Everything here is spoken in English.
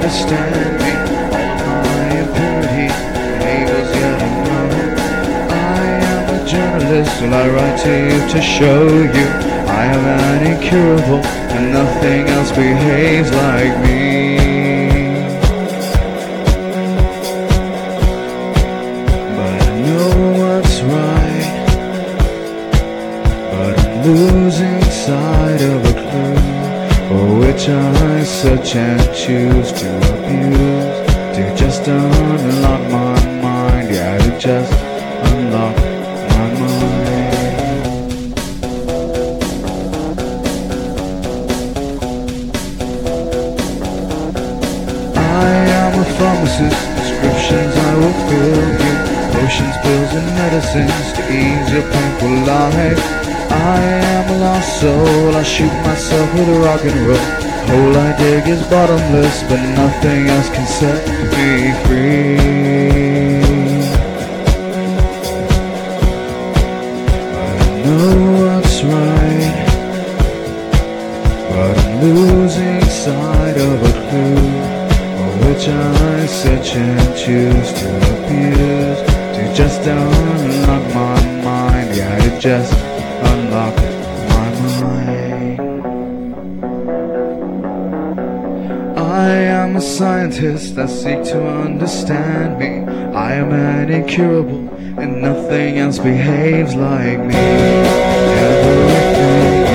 understand me. All my impurity enables yet unknown. I am a journalist, will I write to you to show you I am an incurable and nothing else behaves like me. But I know what's right, but I'm losing sight of a clue for which I search and choose to abuse, to just unlock my mind, yeah, to just unlock my mind. I am a pharmacist, prescriptions I will fill you, potions, pills and medicines to ease your painful life. I am a lost soul, I shoot myself with a rock and roll. Hole I dig is bottomless, but nothing else can set me free. I know what's right, but I'm losing sight of a clue for which I search and choose to abuse, to just unlock my mind, yeah, to just unlock my mind. I am a scientist, I seek to understand me. I am an incurable and nothing else behaves like me. Everything